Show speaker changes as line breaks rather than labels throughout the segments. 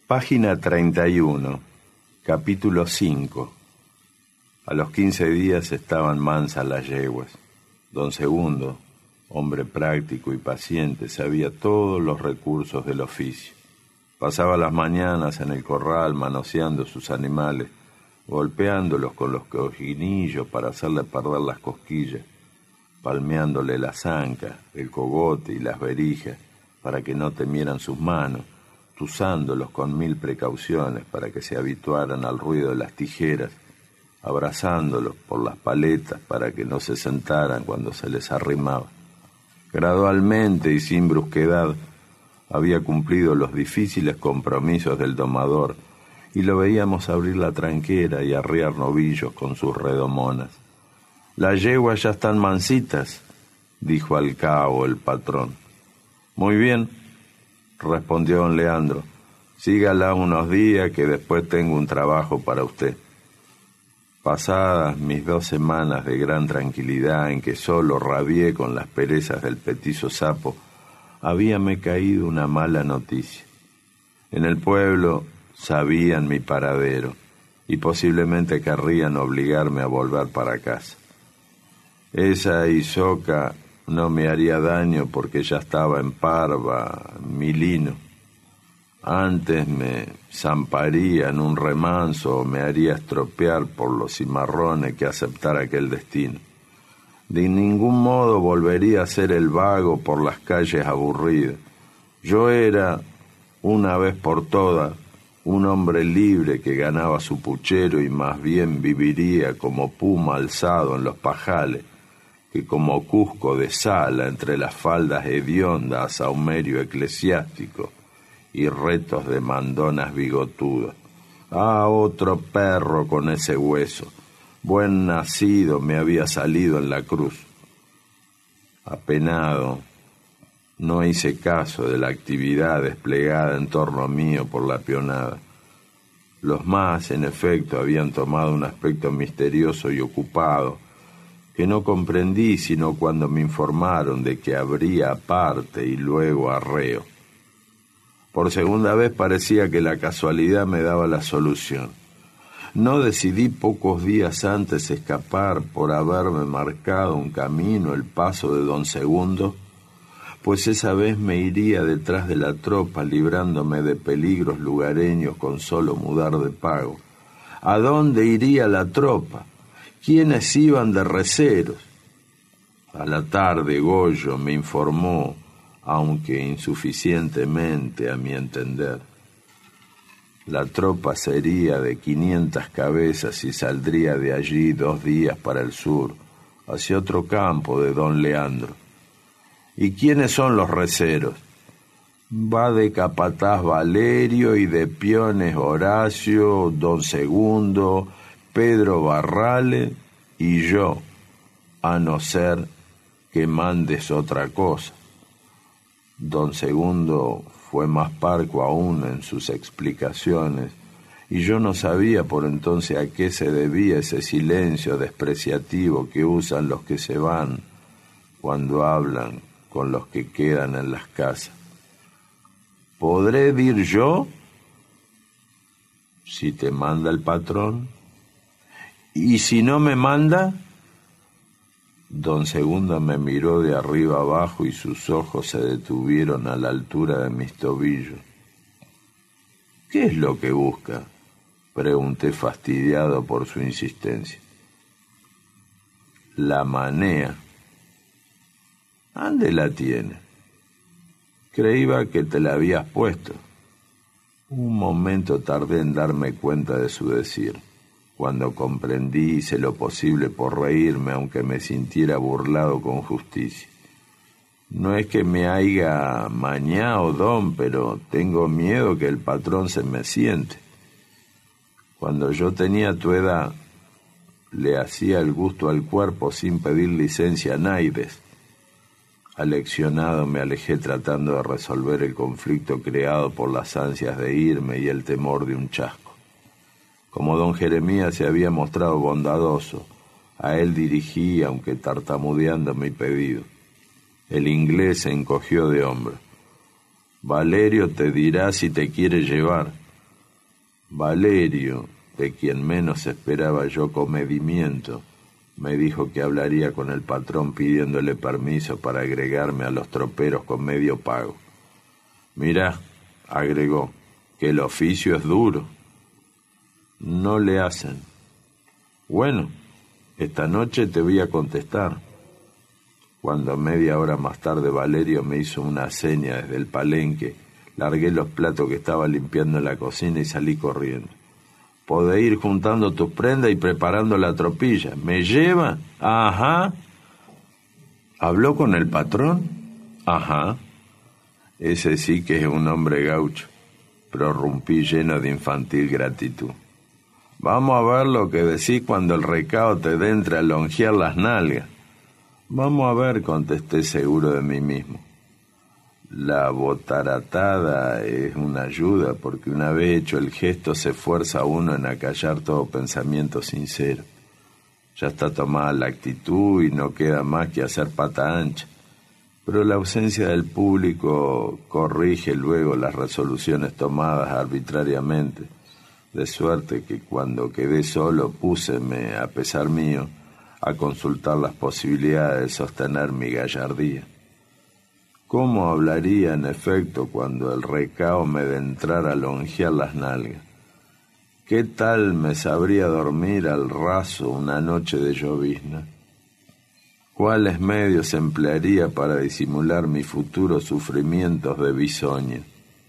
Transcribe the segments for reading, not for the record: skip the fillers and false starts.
Página 31, capítulo 5. A los 15 días estaban mansas las yeguas. Don Segundo, hombre práctico y paciente, sabía todos los recursos del oficio. Pasaba las mañanas en el corral manoseando sus animales, golpeándolos con los cojinillos para hacerle perder las cosquillas, palmeándole las ancas, el cogote y las berijas para que no temieran sus manos, usándolos con 1000 precauciones para que se habituaran al ruido de las tijeras, abrazándolos por las paletas para que no se sentaran cuando se les arrimaba. Gradualmente y sin brusquedad había cumplido los difíciles compromisos del domador y lo veíamos abrir la tranquera y arriar novillos con sus redomonas. «Las yeguas ya están mansitas», dijo al cabo el patrón. «Muy bien», respondió don Leandro, «sígala unos días que después tengo un trabajo para usted». Pasadas mis 2 semanas de gran tranquilidad en que solo rabié con las perezas del petizo sapo, habíame caído una mala noticia. En el pueblo sabían mi paradero y posiblemente querrían obligarme a volver para casa. Esa isoca no me haría daño porque ya estaba en parva, mi lino. Antes me zamparía en un remanso o me haría estropear por los cimarrones que aceptar aquel destino. De ningún modo volvería a ser el vago por las calles aburridas. Yo era, una vez por todas, un hombre libre que ganaba su puchero y más bien viviría como puma alzado en los pajales, que como cusco de sala entre las faldas hediondas a saumerio eclesiástico y retos de mandonas bigotudas. Ah, otro perro con ese hueso. Buen nacido me había salido en la cruz. Apenado, no hice caso de la actividad desplegada en torno mío por la peonada. Los más, en efecto, habían tomado un aspecto misterioso y ocupado, que no comprendí sino cuando me informaron de que habría aparte y luego arreo. Por segunda vez parecía que la casualidad me daba la solución. No decidí pocos días antes escapar por haberme marcado un camino el paso de don Segundo, pues esa vez me iría detrás de la tropa librándome de peligros lugareños con solo mudar de pago. ¿A dónde iría la tropa? ¿Quiénes iban de receros? A la tarde Goyo me informó, aunque insuficientemente a mi entender. La tropa sería de 500 cabezas y saldría de allí 2 días para el sur, hacia otro campo de don Leandro. ¿Y quiénes son los receros? Va de capataz Valerio y de peones Horacio, don Segundo, Pedro Barrale y yo, a no ser que mandes otra cosa. Don Segundo fue más parco aún en sus explicaciones, y yo no sabía por entonces a qué se debía ese silencio despreciativo que usan los que se van cuando hablan con los que quedan en las casas. ¿Podré dir yo? Si te manda el patrón. ¿Y si no me manda? Don Segundo me miró de arriba abajo y sus ojos se detuvieron a la altura de mis tobillos. ¿Qué es lo que busca?, pregunté fastidiado por su insistencia. La manea. ¿Ande la tiene? Creíba que te la habías puesto. Un momento tardé en darme cuenta de su decir. Cuando comprendí, hice lo posible por reírme, aunque me sintiera burlado con justicia. No es que me haya mañado, don, pero tengo miedo que el patrón se me siente. Cuando yo tenía tu edad, le hacía el gusto al cuerpo sin pedir licencia a naides. Aleccionado me alejé tratando de resolver el conflicto creado por las ansias de irme y el temor de un chasco. Como don Jeremías se había mostrado bondadoso, a él dirigí, aunque tartamudeando, mi pedido. El inglés se encogió de hombros. Valerio te dirá si te quiere llevar. Valerio, de quien menos esperaba yo comedimiento, me dijo que hablaría con el patrón pidiéndole permiso para agregarme a los troperos con medio pago. Mirá, agregó, que el oficio es duro. No le hacen. Bueno, esta noche te voy a contestar. Cuando media hora más tarde Valerio me hizo una seña desde el palenque, largué los platos que estaba limpiando en la cocina y salí corriendo. Podés ir juntando tus prendas y preparando la tropilla. ¿Me lleva? Ajá. ¿Habló con el patrón? Ajá. Ese sí que es un hombre gaucho, prorrumpí lleno de infantil gratitud. Vamos a ver lo que decís cuando el recao te dé entre a lonjear las nalgas. Vamos a ver, contesté seguro de mí mismo. La botaratada es una ayuda porque una vez hecho el gesto se esfuerza uno en acallar todo pensamiento sincero. Ya está tomada la actitud y no queda más que hacer pata ancha. Pero la ausencia del público corrige luego las resoluciones tomadas arbitrariamente, de suerte que cuando quedé solo púseme, a pesar mío, a consultar las posibilidades de sostener mi gallardía. ¿Cómo hablaría, en efecto, cuando el recao me entrara a lonjear las nalgas? ¿Qué tal me sabría dormir al raso una noche de llovizna? ¿Cuáles medios emplearía para disimular mis futuros sufrimientos de bisoña?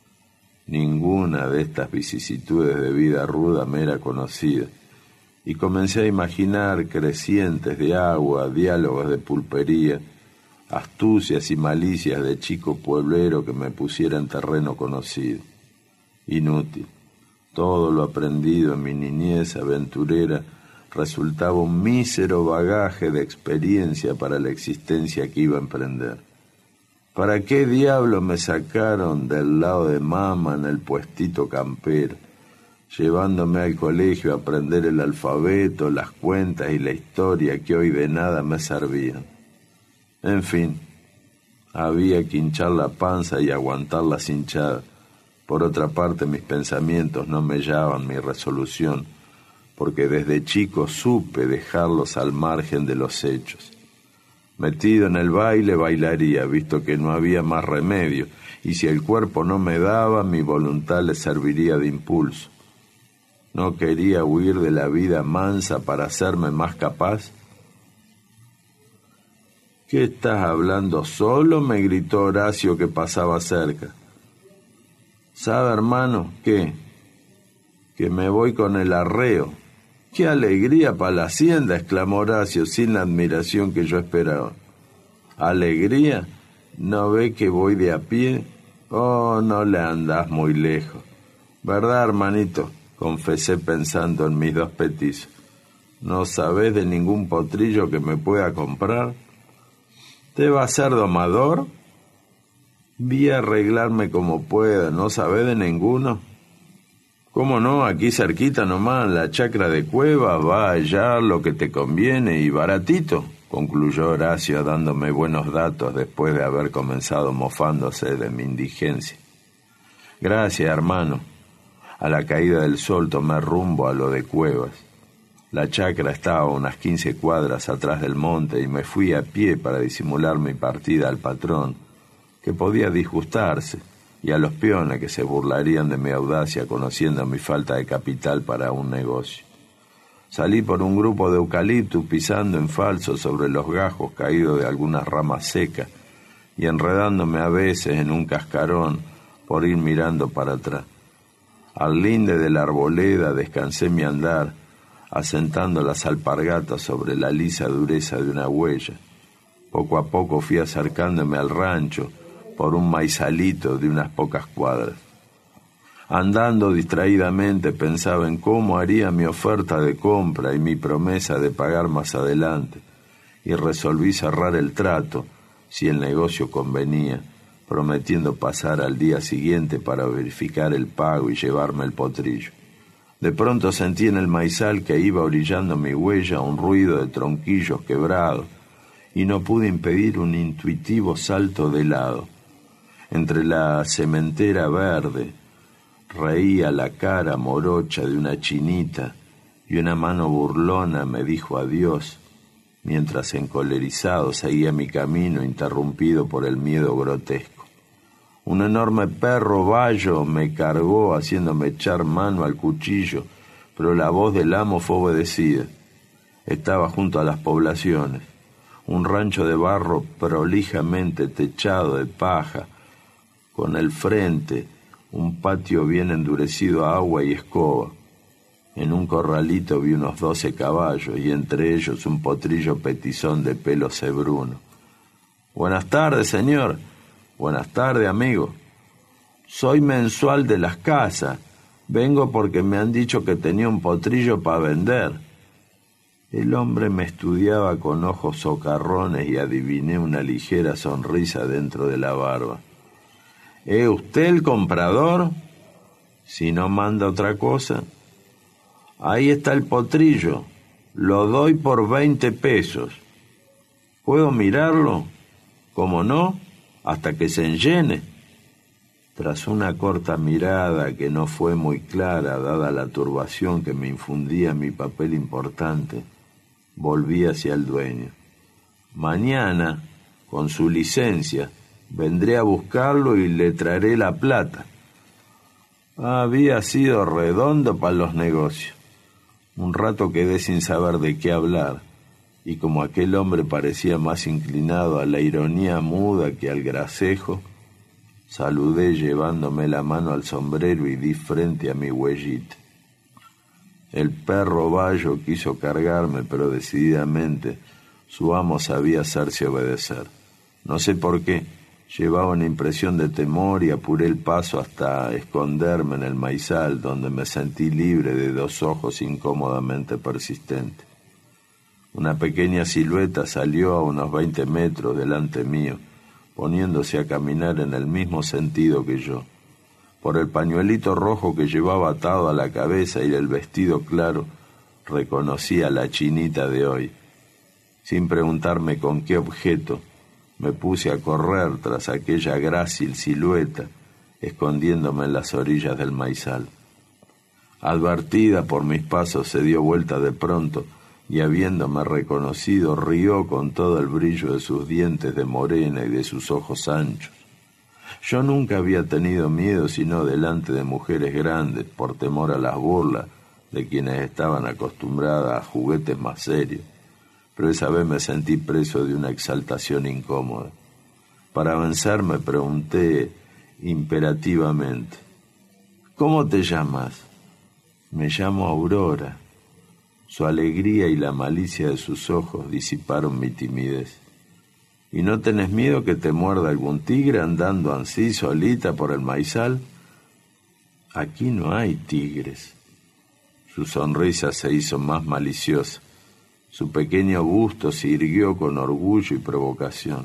Ninguna de estas vicisitudes de vida ruda me era conocida, y comencé a imaginar crecientes de agua, diálogos de pulpería, astucias y malicias de chico pueblero que me pusiera en terreno conocido. Inútil. Todo lo aprendido en mi niñez aventurera resultaba un mísero bagaje de experiencia para la existencia que iba a emprender. ¿Para qué diablo me sacaron del lado de mama en el puestito campero, llevándome al colegio a aprender el alfabeto, las cuentas y la historia que hoy de nada me servían? En fin, había que hinchar la panza y aguantar las hinchadas. Por otra parte, mis pensamientos no mellaban mi resolución, porque desde chico supe dejarlos al margen de los hechos. Metido en el baile, bailaría, visto que no había más remedio, y si el cuerpo no me daba, mi voluntad le serviría de impulso. No quería huir de la vida mansa para hacerme más capaz. ¿Qué estás hablando solo?, me gritó Horacio, que pasaba cerca. ¿Sabe, hermano, qué? Que me voy con el arreo. ¡Qué alegría para la hacienda!, exclamó Horacio, sin la admiración que yo esperaba. ¿Alegría? ¿No ve que voy de a pie? Oh, no le andás muy lejos. ¿Verdad, hermanito?, confesé pensando en mis dos petizos. ¿No sabés de ningún potrillo que me pueda comprar? ¿Te va a ser domador? Vi a arreglarme como pueda. ¿No sabés de ninguno? ¿Cómo no? Aquí cerquita nomás, la chacra de Cueva, va allá lo que te conviene y baratito, concluyó Horacio dándome buenos datos después de haber comenzado mofándose de mi indigencia. Gracias, hermano. A la caída del sol tomé rumbo a lo de Cuevas. La chacra estaba a unas 15 cuadras atrás del monte y me fui a pie para disimular mi partida al patrón, que podía disgustarse, y a los peones que se burlarían de mi audacia conociendo mi falta de capital para un negocio. Salí por un grupo de eucaliptus pisando en falso sobre los gajos caídos de algunas ramas secas y enredándome a veces en un cascarón por ir mirando para atrás. Al linde de la arboleda descansé mi andar, asentando las alpargatas sobre la lisa dureza de una huella. Poco a poco fui acercándome al rancho por un maizalito de unas pocas cuadras. Andando distraídamente pensaba en cómo haría mi oferta de compra y mi promesa de pagar más adelante, y resolví cerrar el trato, si el negocio convenía, prometiendo pasar al día siguiente para verificar el pago y llevarme el potrillo. De pronto sentí en el maizal que iba orillando mi huella un ruido de tronquillos quebrados, y no pude impedir un intuitivo salto de lado. Entre la sementera verde, reía la cara morocha de una chinita y una mano burlona me dijo adiós, mientras encolerizado seguía mi camino interrumpido por el miedo grotesco. Un enorme perro bayo me cargó haciéndome echar mano al cuchillo, pero la voz del amo fue obedecida. Estaba junto a las poblaciones, un rancho de barro prolijamente techado de paja, con el frente un patio bien endurecido a agua y escoba. En un corralito vi unos 12 caballos y entre ellos un potrillo petizón de pelo cebruno. «Buenas tardes, señor». «Buenas tardes, amigo». «Soy mensual de las casas. Vengo porque me han dicho que tenía un potrillo para vender». El hombre me estudiaba con ojos socarrones y adiviné una ligera sonrisa dentro de la barba. «¿Es usted el comprador? Si no manda otra cosa». «Ahí está el potrillo. Lo doy por 20 pesos. ¿Puedo mirarlo?» «¿Cómo no? Hasta que se enllene». Tras una corta mirada que no fue muy clara, dada la turbación que me infundía mi papel importante, volví hacia el dueño. «Mañana, con su licencia, vendré a buscarlo y le traeré la plata». Había sido redondo para los negocios. Un rato quedé sin saber de qué hablar, y como aquel hombre parecía más inclinado a la ironía muda que al gracejo, saludé llevándome la mano al sombrero y di frente a mi huellita. El perro bayo quiso cargarme, pero decididamente su amo sabía hacerse obedecer. No sé por qué, llevaba una impresión de temor y apuré el paso hasta esconderme en el maizal, donde me sentí libre de 2 ojos incómodamente persistentes. Una pequeña silueta salió a unos 20 metros delante mío, poniéndose a caminar en el mismo sentido que yo. Por el pañuelito rojo que llevaba atado a la cabeza y el vestido claro, reconocí a la chinita de hoy. Sin preguntarme con qué objeto, me puse a correr tras aquella grácil silueta, escondiéndome en las orillas del maizal. Advertida por mis pasos, se dio vuelta de pronto y, habiéndome reconocido, rió con todo el brillo de sus dientes de morena y de sus ojos anchos. Yo nunca había tenido miedo sino delante de mujeres grandes, por temor a las burlas de quienes estaban acostumbradas a juguetes más serios. Pero esa vez me sentí preso de una exaltación incómoda. Para vencer me pregunté imperativamente: «¿Cómo te llamas?» «Me llamo Aurora». Su alegría y la malicia de sus ojos disiparon mi timidez. «¿Y no tenés miedo que te muerda algún tigre andando ansí solita por el maizal?» «Aquí no hay tigres». Su sonrisa se hizo más maliciosa. Su pequeño busto se irguió con orgullo y provocación.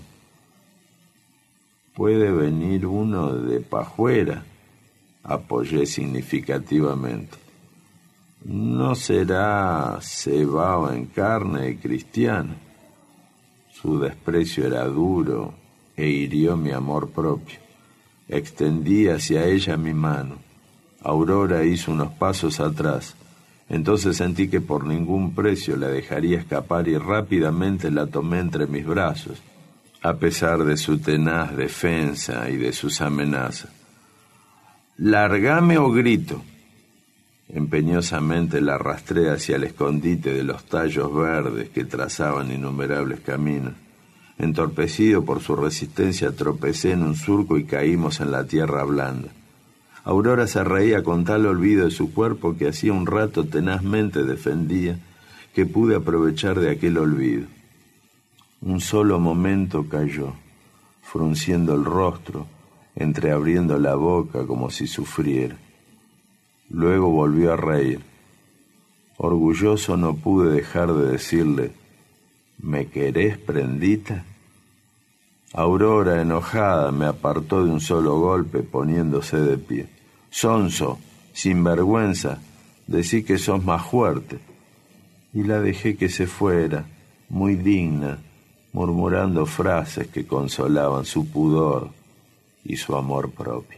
«Puede venir uno de Pajuera», apoyé significativamente. «¿No será cebado en carne y cristiano?» Su desprecio era duro e hirió mi amor propio. Extendí hacia ella mi mano. Aurora hizo unos pasos atrás. Entonces sentí que por ningún precio la dejaría escapar y rápidamente la tomé entre mis brazos, a pesar de su tenaz defensa y de sus amenazas. «Largame o grito». Empeñosamente la arrastré hacia el escondite de los tallos verdes que trazaban innumerables caminos. Entorpecido por su resistencia, tropecé en un surco y caímos en la tierra blanda. Aurora se reía con tal olvido de su cuerpo que hacía un rato tenazmente defendía que pude aprovechar de aquel olvido. Un solo momento cayó, frunciendo el rostro, entreabriendo la boca como si sufriera. Luego volvió a reír. Orgulloso no pude dejar de decirle: «¿Me querés, prendita?». Aurora, enojada, me apartó de un solo golpe, poniéndose de pie. «Sonso, sinvergüenza, decí que sos más fuerte». Y la dejé que se fuera, muy digna, murmurando frases que consolaban su pudor y su amor propio.